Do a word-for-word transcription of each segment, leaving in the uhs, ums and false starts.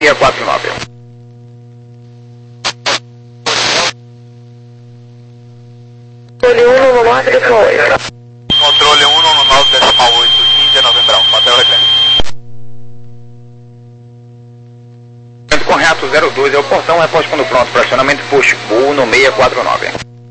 seis quatro nove. Controle um no nove decimal oito. Controle um no nove decimal oito, Índia Novembral, Hotel Reclame. Correto, zero dois é o portão, reposte quando pronto, pressionamento push, voo no seis quatro nove.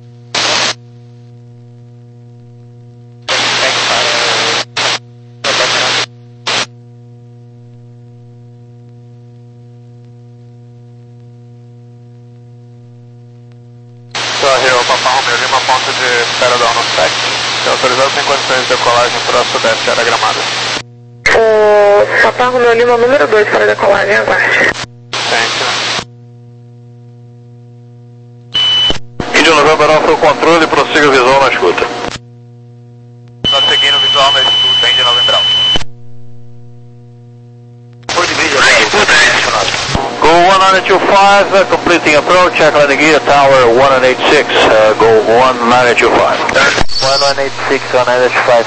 Rio Papa Romeo Lima, ponto de espera da ONUSEC. É autorizado sem condições de decolagem para o sudeste, área Gramada. O Papa Romeo Lima, número dois para decolagem, aguarde. Índio Novembro Alfa, o controle, prossiga visual na escuta. Nós seguindo visual na escuta, Índio Novembro Alfa. Go one nine two five, uh, completing approach, check landing gear, tower one nine eight six, uh, go one nine two five. one nine eight six, one nine eight five.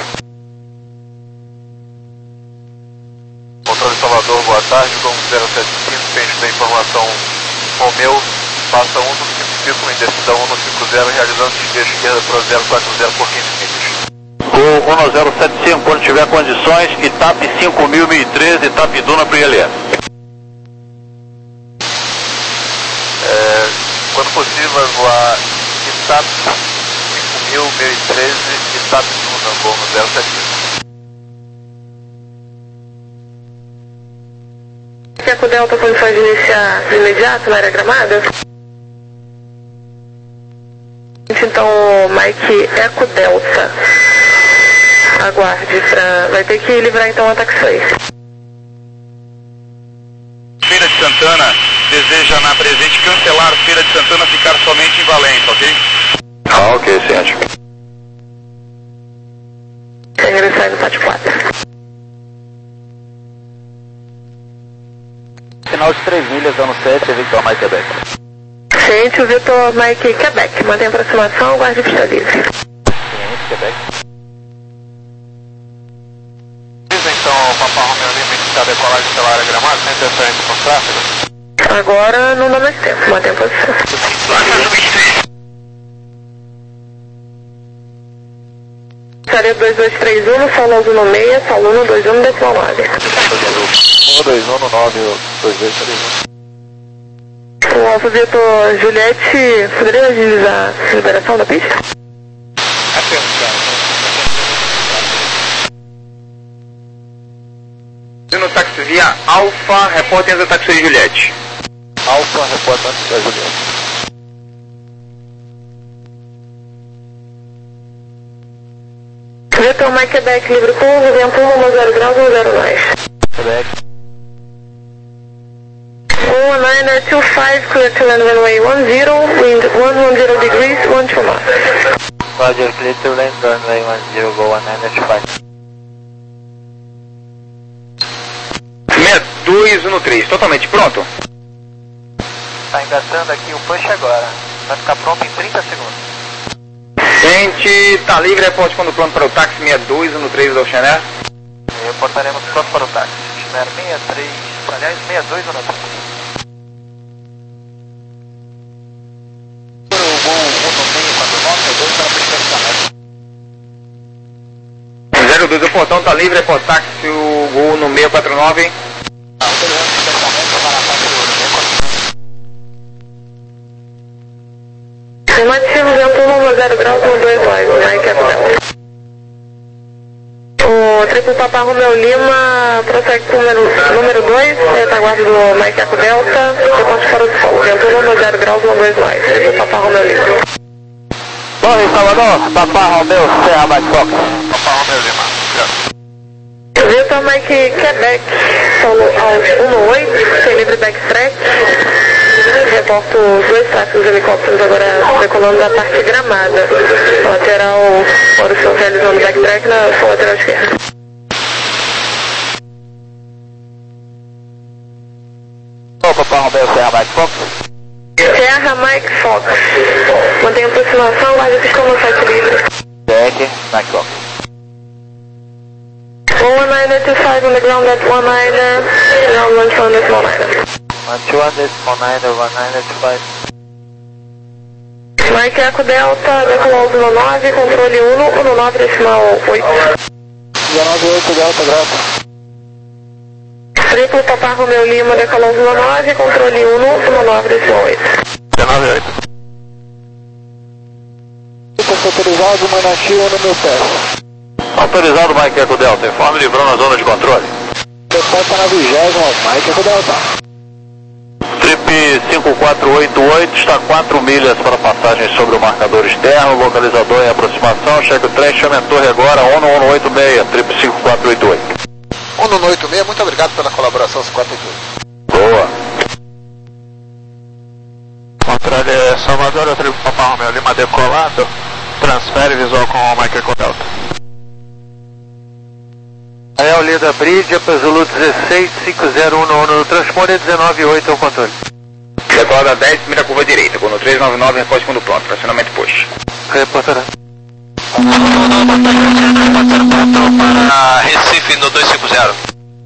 Controle Salvador, boa tarde, com zero sete cinco, pente da informação Romeu, passa um no cinco círculo, em decisão um no cinco zero, realizando desvio esquerda para zero quatro zero por quinze milhas. Go um zero sete cinco, quando tiver condições, e TAP cinco mil, mil e treze, TAP Duna para I L S. É, quando possível, vai voar I T A P cinco mil, mil e treze e TAP Duna, voo no zero sete cinco. Eco Delta, condições de iniciar de imediato na área Gramada? Então, Mike Eco Delta, aguarde, pra... vai ter que livrar então a taxi. Feira de Santana deseja na presente cancelar Feira de Santana, ficar somente em Valença, ok? Ah, ok, ciente. Ingressar no Pátio quatro. Final de três milhas, ano sete, Victor Mike Quebec. Ciente, o Victor Mike Quebec, mantém aproximação, aguarde pista livre. Ciente, Quebec. Diz então, Papa Romeo Lima, iniciar a decolagem pela área Gramada, sem interferência com tráfego. Agora não dá mais tempo, mantém a posição. Área dois dois três um, Saulo no seis, Saulo no dois um decimal nove. um dois um no nove, dois dois três um. O Alfa Vitor Juliette, poderia agilizar a liberação da pista? No táxi via Alfa, repórter do táxi Juliette. Alfa, repórter da Juliette. Vitor Mike Quebec, livre curva, vento um zero graus, um zero mais. Quebec. one nine two five, clear to land runway one zero, wind one one zero degrees, one two knots. Roger, clear to land runway one zero, go one nine two five. seis dois no três, totalmente pronto? Está engatando aqui o push agora. Vai ficar pronto em trinta segundos. Gente, tá livre, reporte quando pronto para o táxi seis dois no três do Oceanair. Reportaremos pronto para o táxi. Oceanair sessenta e três, aliás, sessenta e dois no três. O voo um no seis quatro nove, dois para a pista de zero dois, o portão tá livre, reporte táxi, o gol no seis quatro nove. Autorizando o despertamento para a taxa do Remativo, vento um zero graus, um dois mais, Mike Eco Delta. O triplo Papa Romeo Lima, prossegue com o número dois, retaguarda do Mike Eco Delta, depois para o sol, vento um zero graus, um dois mais, triplo Papa Romeo Lima. Bom, em Salvador, Papa Romeo, Serra Mike Fox. Papa Romeo Lima. Vitor Mike Quebec, solo ao um no oito, tem livre backtrack. Reporto dois tráficos helicópteros agora decolando da parte Gramada. Lateral, agora estão realizando backtrack na sua lateral esquerda. Ô, Papa Romeo, Serra Mike Fox. Serra Mike Fox. Mantenha aproximação, guarde a pista no site livre. Jack, Mike Fox. one nine two five on the ground at one niner, ground one seven decimal niner. one one decimal nine over nine eight five. Mike Eco Delta, decolou um nove, controle um, um nove decimal oito. dezenove oito Delta, graças. Triplo Papa Romeo Lima, decolou um nove, controle um, um nove decimal oito. dezenove oito. Autorizado, Manati, um no meu teste. Autorizado, Mike Eco Delta, informe livrando a zona de controle. Resposta na vigésima, Mike Eco Delta. Trip cinco quatro oito oito, está quatro milhas para passagem sobre o marcador externo, localizador em aproximação, cheque o trem, chame a torre agora, ONU um oito seis, Trip cinco quatro oito oito. ONU um oito seis, muito obrigado pela colaboração, cinco quatro oito oito. Boa. Controle Salvador, o Trip Papa Romeo Lima decolado, transfere visual com o Mike Eco Delta. Aí é o Lida Bridge, Zulu dezesseis, cinco zero um no, no transponder dezenove oito é o controle. Decolada dez, primeira curva direita, quando três nove nove, repórter segundo pronto, fracionamento push. Reportará. Para Recife no dois cinco zero.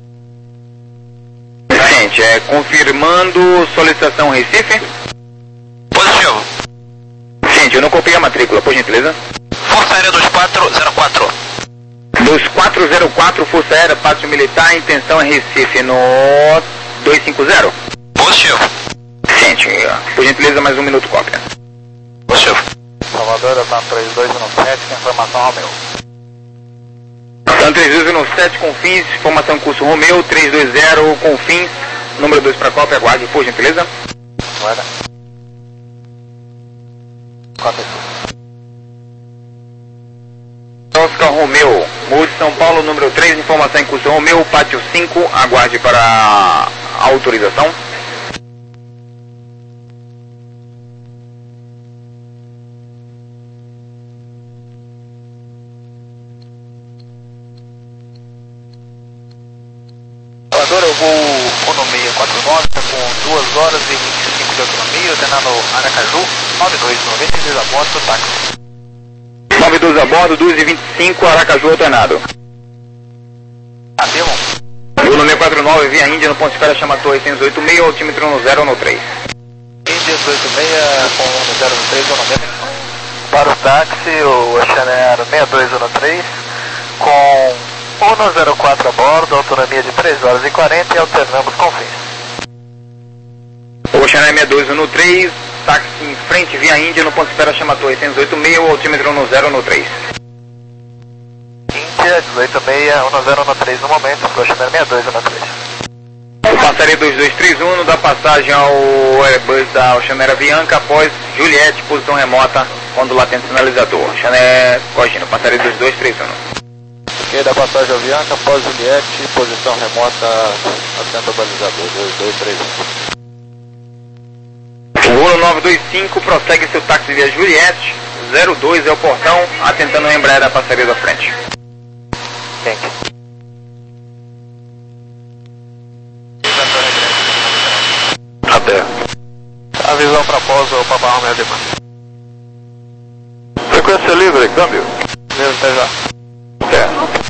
Gente, é confirmando solicitação Recife. Positivo. Gente, eu não copiei a matrícula, por gentileza. Força Aérea dois quatro zero quatro. dois quatro zero quatro, Força Aérea, Pátio Militar, intenção é Recife no dois cinco zero. Positivo. Gente, por gentileza, mais um minuto cópia. Positivo. Salvador, Atlanta três dois um sete, com informação Romeu. Atlanta três dois um sete, confins, informação curso Romeu, três dois zero, confins, número dois para cópia, aguarde, por gentileza. Guarda. quatro Oscar Romeu, Morro de São Paulo, número três, informação em curso Romeu, pátio cinco, aguarde para a autorização. Salvador, eu vou ONU seis quatro nove, com duas horas e vinte e cinco de autonomia, ordenando Aracaju, nove dois noventa e seis a bordo do táxi. nove doze a bordo, duas e vinte e cinco, Aracaju alternado. Afirmam. Bruno seis quatro nove, via Índia, no ponto de espera, chama Torre seis oito seis, altímetro no zero no três. Índia dezoito seis com no zero no três, ONU seis. Para o táxi, o Ocean Air seis dois um três, com ONU zero quatro a bordo, autonomia de três horas e quarenta e alternamos confins. Ocean Air seis dois um três, táxi em frente, via Índia, no ponto de espera, chama Torre seis oito seis, altímetro no zero no três. Índia dezoito seis, ONU zero um três no momento, Ocean Air seis dois um três. O passaria dois dois três um, dá passagem ao Airbus da Ocean Air Avianca após Juliette, posição remota, quando latente sinalizador. Ocean Air, corrigindo, passaria dois dois três um. Ok, da passagem Avianca, após Juliette, posição remota, atento ao balizador, dois dois três um. O voo nove dois cinco prossegue seu táxi via Juliette, zero dois é o portão, atentando a Embraer da passaria da frente. Thank you. Até. Avisão para pouso, o Papa Romeo Lima. Frequência livre, câmbio. Mesmo, até já. É.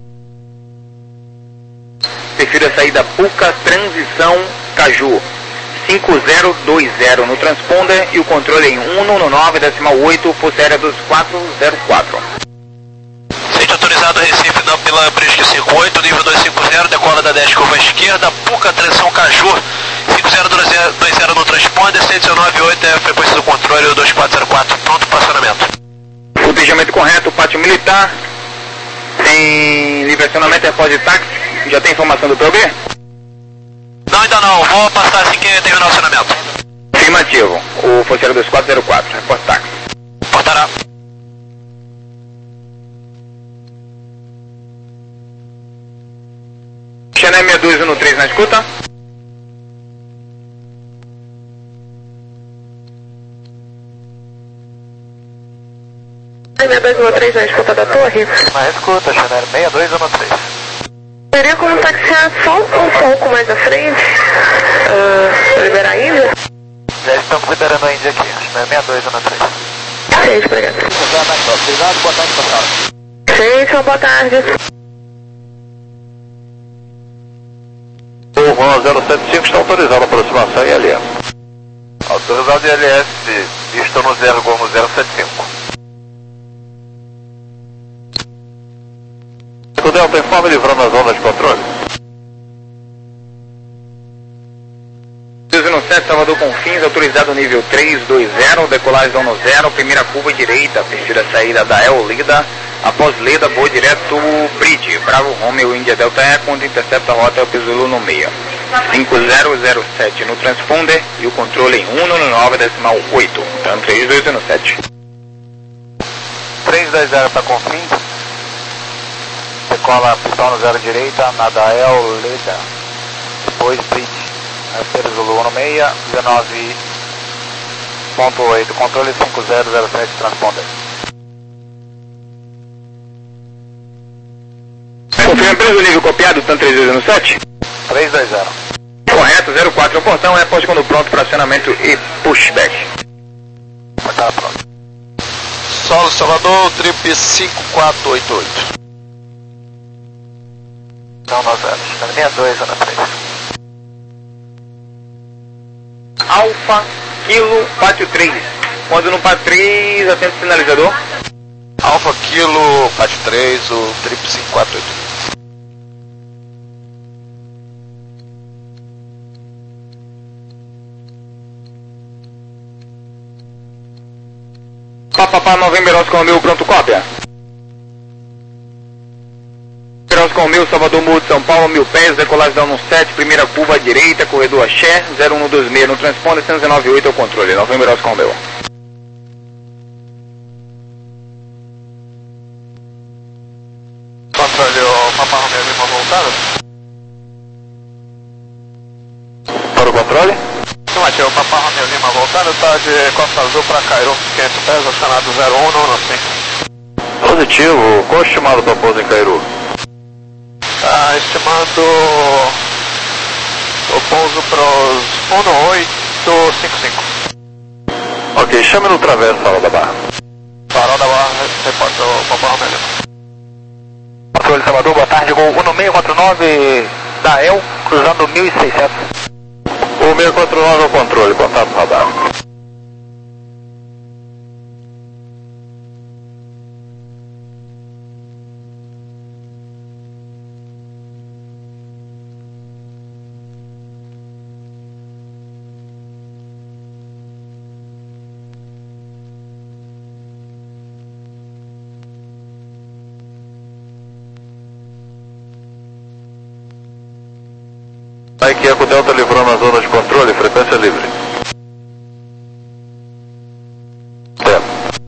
Prefiro a saída Puca, transição Caju. cinco zero dois zero no transponder e o controle em um um nove decimal oito, Força Aérea dois quatro zero quatro. Sente autorizado Recife na Pilan Bridge cinco oito, nível dois cinco zero, decola da dez curva esquerda, Puca, transição Caju, cinco zero dois zero no transponder, cento e nove oito é a frequência do controle, o dois quatro zero quatro, pronto para acionamento. Cotejamento correto, pátio militar, sem livre acionamento, repórter de táxi, já tem informação do P O B? Não, ainda não, vou passar assim que terminar o acionamento. Afirmativo, o Força Aérea dois quatro zero quatro, repórter táxi. Portará. Chanel seis dois um três na escuta. seis dois um três na escuta da torre. Na escuta, Chanel seis dois um três. Teria como taxiar só um pouco mais à frente, uh, para liberar a Índia? Já estamos liberando a Índia aqui, Chanel seis dois um três. Gente, obrigado. Obrigado, boa tarde, pessoal. Gente, boa tarde. O zero sete cinco está autorizado para aproximação I L S. Autorizado I L S, visto no zero, gol no zero sete cinco. O Delta informe livrando a zona de controle. doze no sete, Salvador Confins, autorizado nível três dois zero, decolagem zona zero, primeira curva direita, perfil da saída da El Leda, após Leda, voo direto Bridge, Bravo Romeo, Índia Delta E, quando intercepta a rota Alpha Zulu no meio. cinco zero zero sete no transponder e o controle em um no nove decimal oito, então três dois no sete. três dois zero para Confins, decola pistão no zero direita, nada El Leda, depois Bridge. Alpha Zulu no meio, dezenove ponto oito, controle cinco zero zero sete, transponder. Confirma a empresa, nível copiado, tanto três dois no sete? três dois zero. Correto, zero quatro no portão, reposte quando pronto para acionamento e pushback. Tá pronto. Solo Salvador, trip cinco quatro oito oito. Então nós vamos, sessenta e dois, Ana três. Alfa, Kilo, Pátio três. Quando no Pátio três, atende o sinalizador. Alfa, Kilo, Pátio três, o trip cinco quatro oito. Papapá, November Oscar Mil, pronto, cópia. Oscar Mil, Salvador Mudo, São Paulo, mil pés, decolagem da um sete, primeira curva à direita, corredor Axé, zero um dois seis no transponder, cento e nove oito ao controle, November Oscar Mil. Controle, o Papa Romeo Lima voltado? Para o controle? Não, o Papa Romeo Lima voltado, está de Costa Azul para Cairo, quinhentos pés, acionado zero um no cinco. Positivo, qual é o estimado para pouso em Cairo? Está estimando o pouso para os um oito cinco cinco. Ok, chame no traverso, Farol da Barra. Farol da Barra, reporta o Papa Romeo Lima. Controle Salvador, boa tarde, gol um seis quatro nove da El, cruzando mil e seiscentos. O seis quatro nove ao controle, contato radar. Mike Eco Delta livrando a zona de controle, frequência livre. Tempo.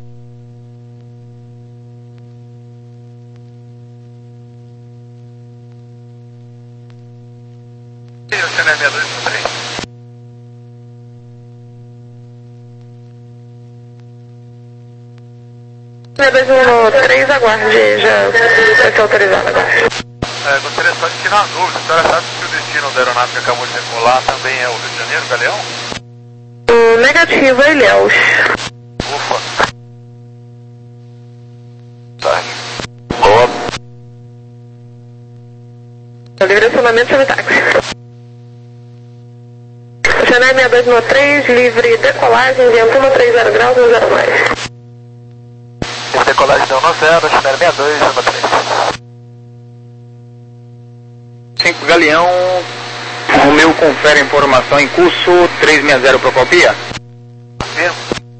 seis dois um três, aguarde, já vai ser autorizado agora. É, gostaria só de tirar uma dúvida, a senhora sabe se o destino da aeronave que acabou de decolar também é o Rio de Janeiro, Galeão? O negativo é Ilhéus. Ufa. Tá. Boa. Livre acionamento semitáxi. Janai seis dois um três, livre decolagem, vento um três zero graus, um zero mais. Livre decolagem deu no zero, Janai seis dois um três. cinco Galeão, Romeu confere informação em curso, três seis zero Procopia. Mesmo.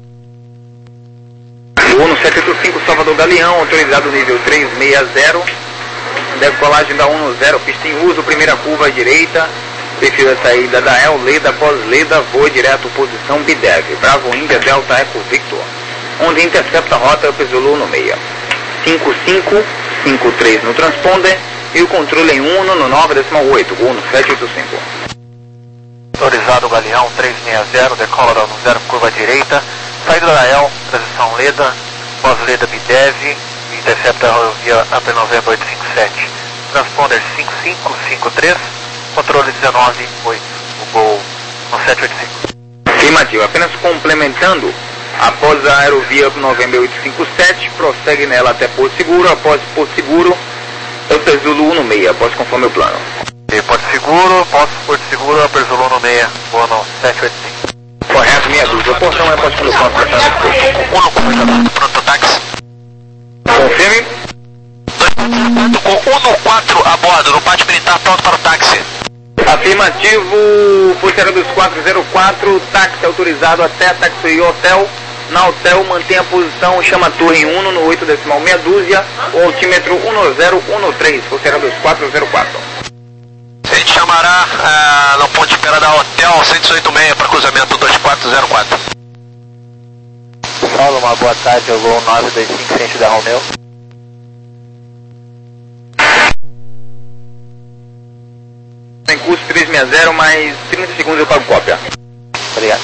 Uno sete oito cinco Salvador Galeão, autorizado nível três seis zero, decolagem da um zero, pista em uso, primeira curva à direita, perfil da saída da El Leda, após Leda, voo direto, posição Bidev, Bravo Índia Delta Eco Victor, onde intercepta a rota Alpha Zulu no meio. cinco cinco cinco três no transponder e o controle em um no nove decimal oito, Uno sete oito cinco. Autorizado Galeão três seis zero, decola da um zero, curva à direita, saída da El, transição Leda, pós-Leda Bidev, intercepta a rodovia Upper November oito cinco sete, transponder cinco cinco cinco três, controle dezenove oito, o gol no sete oito cinco. Afirmativo, apenas complementando, após a aerovia Upper November oito cinco sete, prossegue nela até Porto Seguro, após Porto Seguro, Alpha Zulu no meio, após conforme o plano. E Porto Seguro, Porto, Porto Seguro, Upper Zulu no meia, boa não, sete oito cinco. Correto, meia dúzia. Portão é pode colocar para um pronto táxi. Confirme. Com um no quatro a bordo, no pátio militar pronto para o táxi. Afirmativo, Pulseira dos quatro zero quatro, táxi autorizado até Taxi Hotel. Na hotel, mantenha a posição, chama a torre em um no oito decimal meia dúzia, o altímetro um zero um três, Pulseira dos quatro zero quatro. A gente chamará ah, no ponto de espera da Hotel cento e dezoito seis para cruzamento dois quatro zero quatro. Paulo, uma boa tarde, eu vou nove dois cinco, frente da Romeu. Em curso trezentos e sessenta, mais trinta segundos eu pago cópia. Obrigado.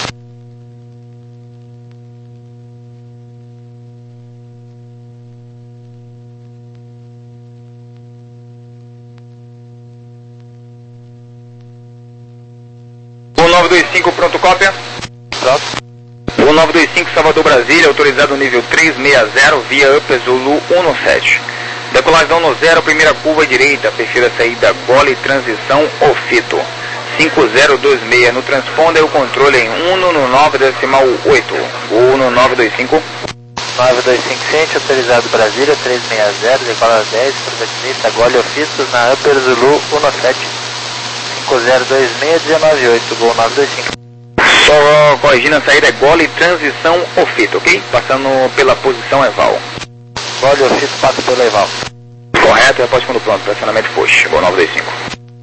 um nove dois cinco, pronto cópia. Pronto. um nove dois cinco, Salvador Brasília, autorizado nível trezentos e sessenta, via Upper Zulu um sete. Decolagem no zero, primeira curva direita, perfil da saída, gole, transição, ofito. cinco zero dois seis, no transponder o controle em um no nove decimal oito. Gol no nove dois cinco. nove dois cinco, frente, autorizado Brasília, trezentos e sessenta, decola dez, curva direita, gole, ofito, na Upper Zulu um sete. cinco zero dois seis, dezenove oito, gol nove dois cinco. Só corrigindo a saída, é gole, transição, ofito, ok? Passando pela posição eval. Gole, ofito, passa pelo eval. Correto, repórter quando pronto, pressionamento push, gol nove dois cinco.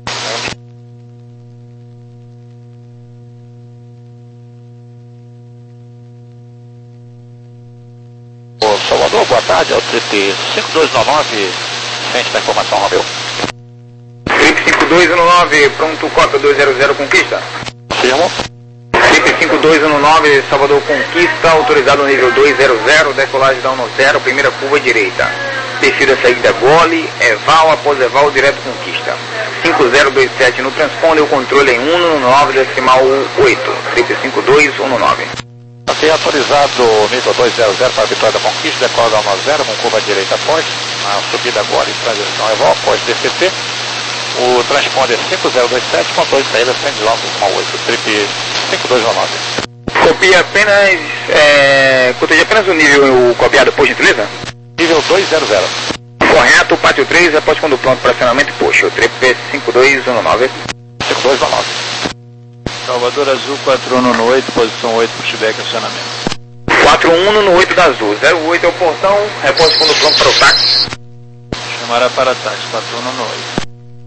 Ô, Salvador, boa tarde, é o trip cinco dois nove nove, frente da informação, Romeu. Trip cinco dois um nove, pronto, cópia dois zero zero, conquista. Firmo. Trip cinco dois um nove, Salvador conquista, autorizado nível dois zero zero, decolagem da um zero, primeira curva direita. Perfil da saída gole, eval, após eval, direto conquista. cinco zero dois sete no transponder, o controle em um no nove decimal oito. Trip cinco dois um nove. Ok, autorizado nível dois zero zero para a vitória da conquista, decola da um zero, com curva direita após, na subida agora em transição eval, após D C T. O transponder cinco zero dois sete, controle de saída cento e dezenove decimal oito, trip cinco dois um nove. Copia apenas, é, coteja apenas o nível copiado, por gentileza? Nível dois zero zero. Correto, pátio três, após quando pronto para acionamento, puxa, o trip cinco dois um nove. cinco dois um nove. Salvador Azul quatro um no oito, posição oito, pushback, acionamento. quatro um no oito da Azul, zero oito é o portão, repórter quando pronto para o táxi. Chamará para táxi, quatro um no oito.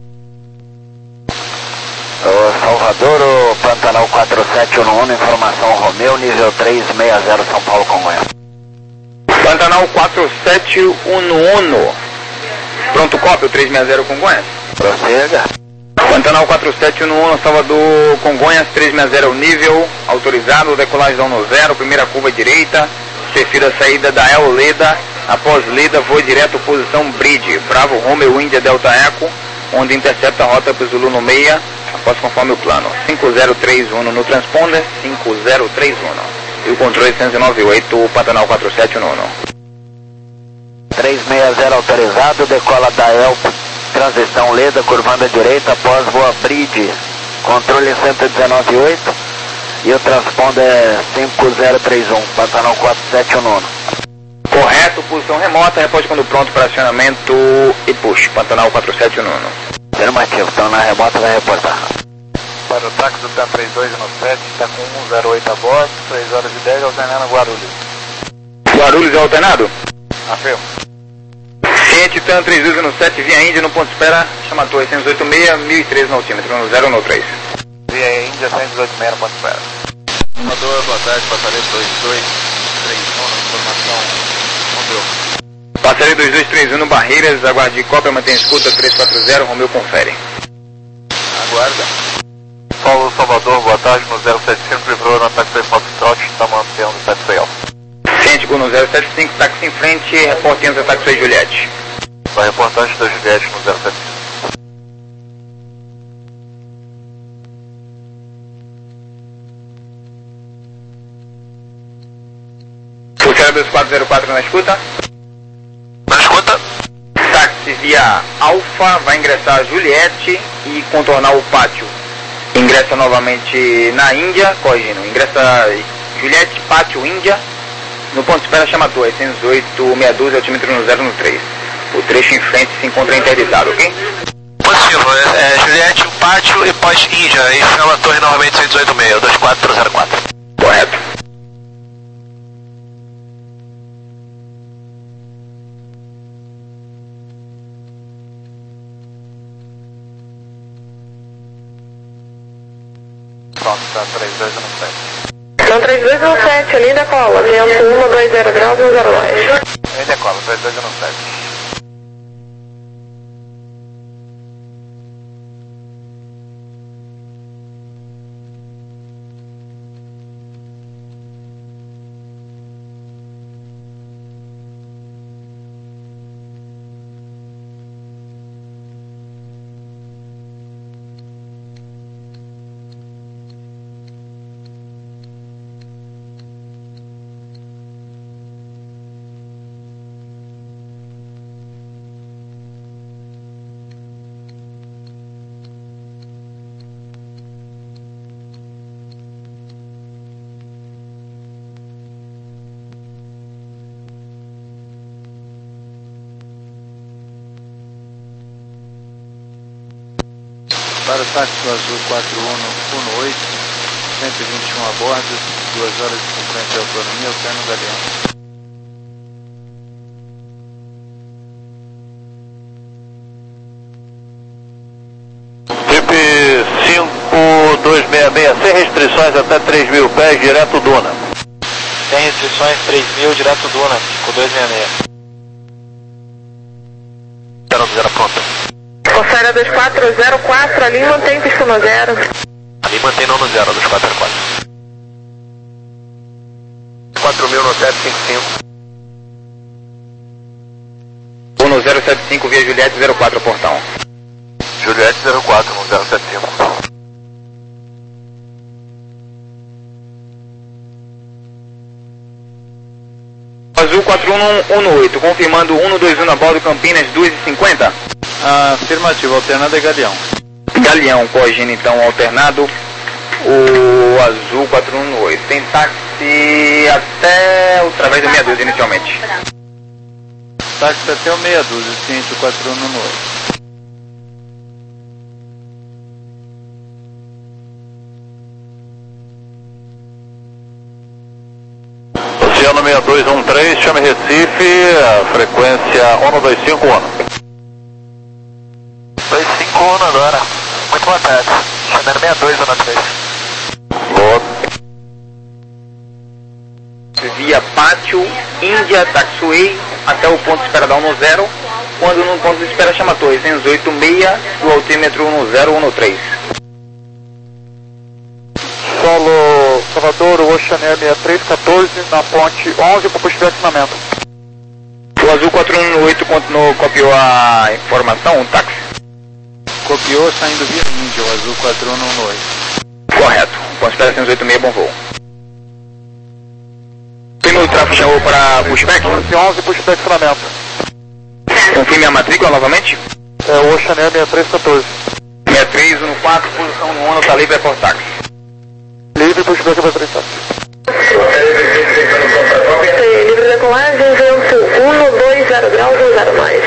Ô, Salvador, o Pantanal quatro sete um um, informação Romeu, nível trezentos e sessenta, São Paulo, Congonhas. Pantanal quatro sete um um, pronto, cópia, trezentos e sessenta, Congonhas. Prossiga. Pantanal quatro sete um um, Salvador, Congonhas, trezentos e sessenta, o nível, autorizado, decolagem da um zero, primeira curva direita, perfil da saída da El Leda, após Leda, voo direto, posição Bridge, Bravo, Romeo, Índia, Delta Eco, onde intercepta a rota para Zulu no meia, após conforme o plano, cinco zero três um no transponder, cinco zero três um. E o controle cento e noventa e oito, Pantanal quatro sete um um. trezentos e sessenta autorizado, decola da El, transição Leda, curvando à direita, após voa Bridge, controle cento e dezenove oito, e o transponder é cinco zero três um, Pantanal quatro sete um um. Correto, posição remota, repórter quando pronto para acionamento e push, Pantanal quatro sete um um. Afirmativo, então na remota vai reportar. Para o táxi do T trinta e dois no sete, está com um zero oito a bordo, três horas e dez, alternando Guarulhos. Guarulhos é alternado? Afirmo. Ciente, Tan três dois um sete, via Índia, no ponto de espera, chama a torre cento e dezoito seis, mil e treze no altímetro, no zero no três. Via Índia, cento e dezoito seis no ponto de espera. Salvador, boa tarde, passaredo dois dois três um, informação, Romeu. Passaredo dois dois três um no Barreiras, aguarde cópia, mantém escuta trezentos e quarenta, Romeu confere. Aguarda. Paulo Salvador, boa tarde, no zero sete cinco, livrou no ataque do Foxtrot, está mantendo o Taxi Alfa. Ciente, no zero sete cinco, táxi em frente, reportando o táxi Juliette. A reportagem da Juliette no zero sete cinco. Pulseira dois quatro zero quatro na escuta. Na escuta. Táxi via Alfa, vai ingressar Juliette e contornar o pátio. Ingressa novamente na Índia, corrigindo, ingressa Juliette, pátio Índia, no ponto de espera chama dois, seiscentos e oito, meia dúzia, altímetro no zero no três. O trecho em frente se encontra interditado, ok? Positivo, é, é Juliette, o pátio e pós-Índia, e chama a torre novamente seiscentos e oito meia, dois quatro zero quatro. Correto. Pronto, tá três dois um sete. Então três dois um sete, ali da cola, vento um dois zero graus, um zero mais. Aí decola, três dois um sete. Para o táxi azul quatro um um oito, cento e vinte e um a bordo, duas horas e cinquenta de autonomia, o pé no Galeão. cinco dois seis seis, sem restrições até três mil pés, direto Duna. Sem restrições, três mil, direto Duna, cinco dois seis seis. zero zero pronta. Alfera dois quatro zero quatro, ali mantém pista no zero. Ali mantém não no zero, dois quatro zero quatro. quatro mil no sete cinco cinco. um no zero sete cinco via Juliette zero quatro portão. Juliette zero quatro no zero sete cinco. Azul quatro um um oito, confirmando um no dois um na bordo Campinas duas e cinquenta. Afirmativo, alternado é Galeão. Galeão, corrigindo então alternado, o Azul quatro um um oito. Tem táxi até através do meia dúzia inicialmente. Táxi até o meia dúzia, ciente o quatro um um oito. Oceano seis dois um três, chame Recife, a frequência um dois cinco um. dois cinco um agora. Muito boa tarde. Chanel sessenta e dois, zona três. Boa. Via Pátio, Índia, Taxiway, até o ponto de espera da um no zero, quando no ponto de espera chama torre, seiscentos e oito meia, do altímetro um no zero um no três. Solo Salvador, Oceaneer sessenta e três quatorze, na ponte onze, para postar acionamento. O Azul quatro um um oito continuou, copiou a informação, o táxi? Copiou saindo via Índia, o Azul quatro um um oito. Correto, ponto de espera seiscentos e oito meia, bom voo. Primeiro tráfego chamou para pushback? onze, pushback acionamento. Confirme a matrícula novamente? É o Oceaneer sessenta e três quatorze. sessenta e três, um no quatro, posição no um, tá livre, é por táxi. Livre, pushback para três táxi. Livre decolagem, vento um no dois zero graus, um zero mais.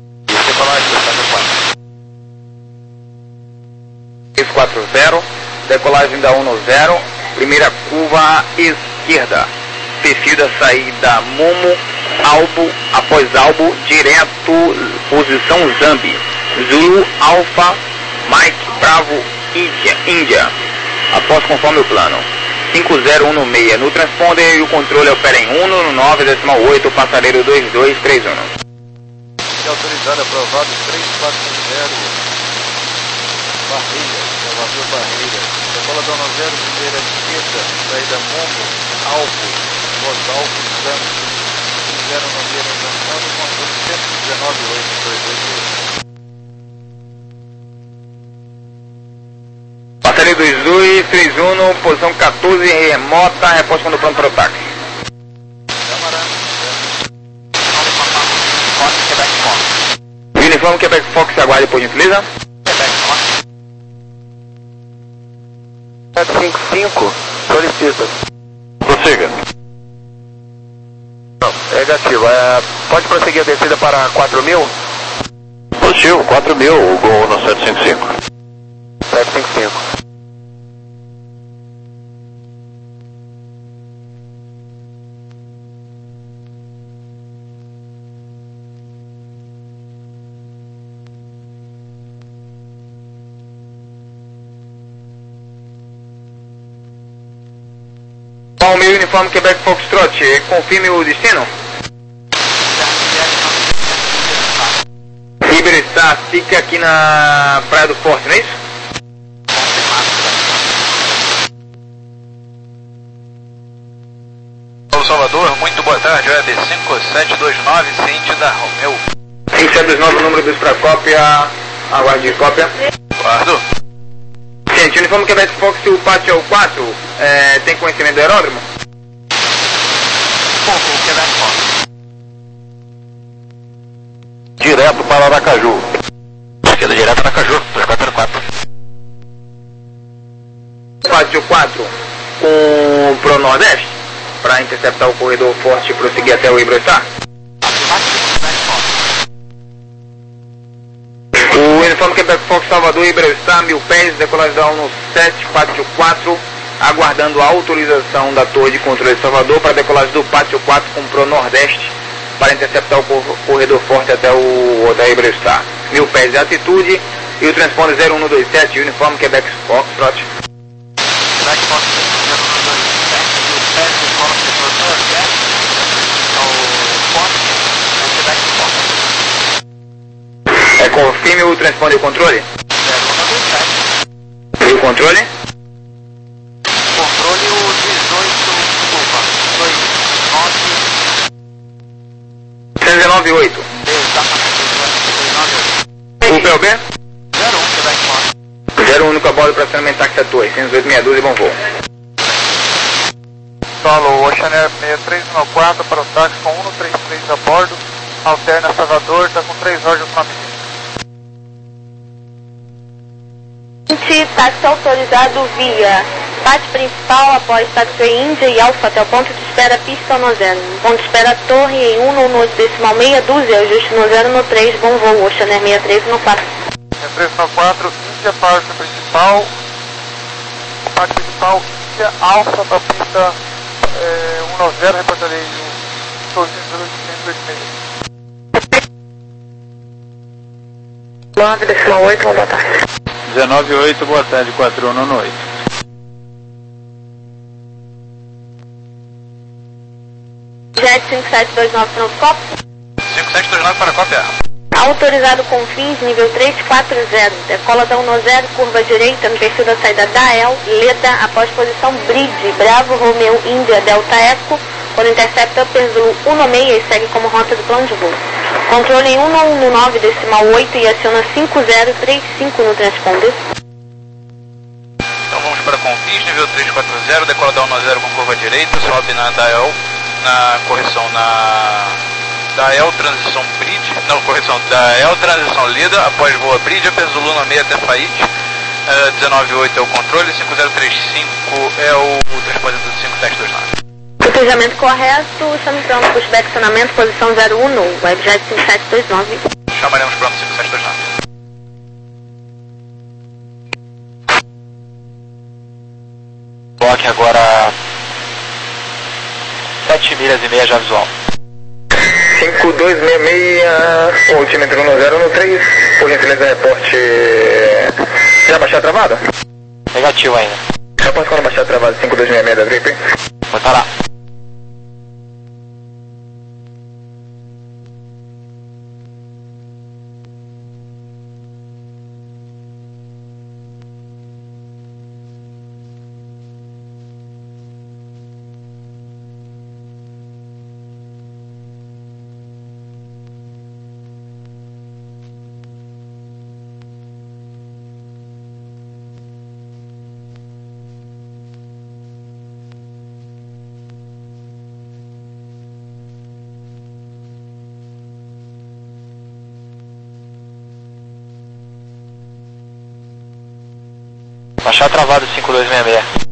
três quatro zero, decolagem da um no zero, primeira curva à esquerda, perfil da saída Momo, Albo, após Albo, direto, posição Zambi, Zulu, Alfa, Mike, Bravo, Índia, Índia, após conforme o plano, cinco zero um no meia, no transponder e o controle opera em um no nove decimal oito, passageiro dois dois três um. Autorizado, aprovado três quatro zero. Barreira, Salvador Barreira, decola da um zero, primeira esquerda, saída Momo, Alvo, Pós-Alvo, Zambi, zero no meio, no transponder, controle cento e dezenove oito dois dois dois. Passageiro dois dois três um, posição quatorze, remota, resposta quando pronto para o táxi. Câmara, Uniforme Quebec Fox, aguarde por gentileza. Quebec Fox. sete cinco cinco, solicita. Prossiga. Não, é negativo. É, pode prosseguir a descida para quatro mil? Positivo, quatro mil, o gol no sete cinco cinco. sete cinco cinco. Palmeiro Uniforme Quebec Foxtrot, confirme o destino. Iberostar fica aqui na Praia do Forte, não é isso? Paulo Salvador, muito boa tarde, Web cinco sete dois nove, Cindy da Romeu. cinco sete dois nove, o número dos para cópia, aguarde de cópia. Guardo. Gente, Uniforme Quebec Fox, o pátio é o quatro, é, tem conhecimento do aeródromo? Pouco, Quebec Fox. Direto para Aracaju. Esquerda direto Aracaju, dois quatro quatro. Pátio quatro com pro Nordeste, para interceptar o corredor forte e prosseguir até o Iberostar. O Uniforme Quebec Fox Salvador Iberostar, mil pés, decolagem da no sete pátio quatro, aguardando a autorização da Torre de Controle de Salvador para a decolagem do pátio quatro com pro Nordeste, para interceptar o corredor forte até o hotel Iberostar. Mil pés de altitude e o transponder zero um dois sete, Uniforme Quebec Fox, trote. Quebec Fox zero um dois sete, mil pés de escola setor Nordeste, ao Forte, o Quebec Fox. É, confirme o transponder e o controle. zero um dois sete. E o controle? Controle o dezoito, desculpa, dois nove. dezenove oito. Exatamente, dezenove oito. O P O B? zero um, Quebec Fox. zero um no cabolo para acionamento táxi da Torre, cento e oito sessenta e dois e bom voo. Solo, Ocean Air seis três um quatro para o táxi com um três três a bordo. Alterna Salvador, está com três horas de autonomia. Táxi autorizado via pátio principal após táxi Índia e Alfa até o ponto de espera pista no zero. Ponto de espera Torre em um no decimal meia dúzia, ajuste no zero no três, bom voo, Ocean Air seis três um quatro. seis três um quatro, Índia, pátio principal. Pátio principal, Índia, Alfa para pista é, um nove zero, reportarei o Torre cento e oito seis. nove decimal oito, boa tarde. dezenove oito, boa tarde, quatro um oito. Jet cinco sete dois nove para o copo. cinco sete dois nove para a cópia. Autorizado com fins, nível três quatro zero. Decola da um zero, curva direita, no perfil da saída da El, Leda, após posição Bridge, Bravo, Romeu, Índia, Delta Eco, quando intercepta Upper Zulu um seis e segue como rota do plano de voo. Controle em um nove decimal oito e aciona cinco zero três cinco no transponder. Então vamos para Confins, nível três quatro zero, decola da um zero com curva direita, sobe na Dael, na correção na Dael, transição Bridge, não, correção, Dael, transição Lida, após voa Bridge, Upper Zulu no meio até Faid, uh, dezenove oito é o controle, cinco zero três cinco é o transponder do cinco sete dois nove. Cruzamento correto, estamos dando pushback acionamento, posição zero um no Webjet cinco sete dois nove. Chamaremos pronto cinco sete dois nove. Bloque agora sete milhas e meia já visual. cinco dois seis seis, altímetro no zero no três, por gentileza reporte. Já baixou a travada? Negativo ainda. Reporte quando baixar a travada cinco dois seis seis da Grip. Vou estar lá. Baixar travado cinco dois seis seis.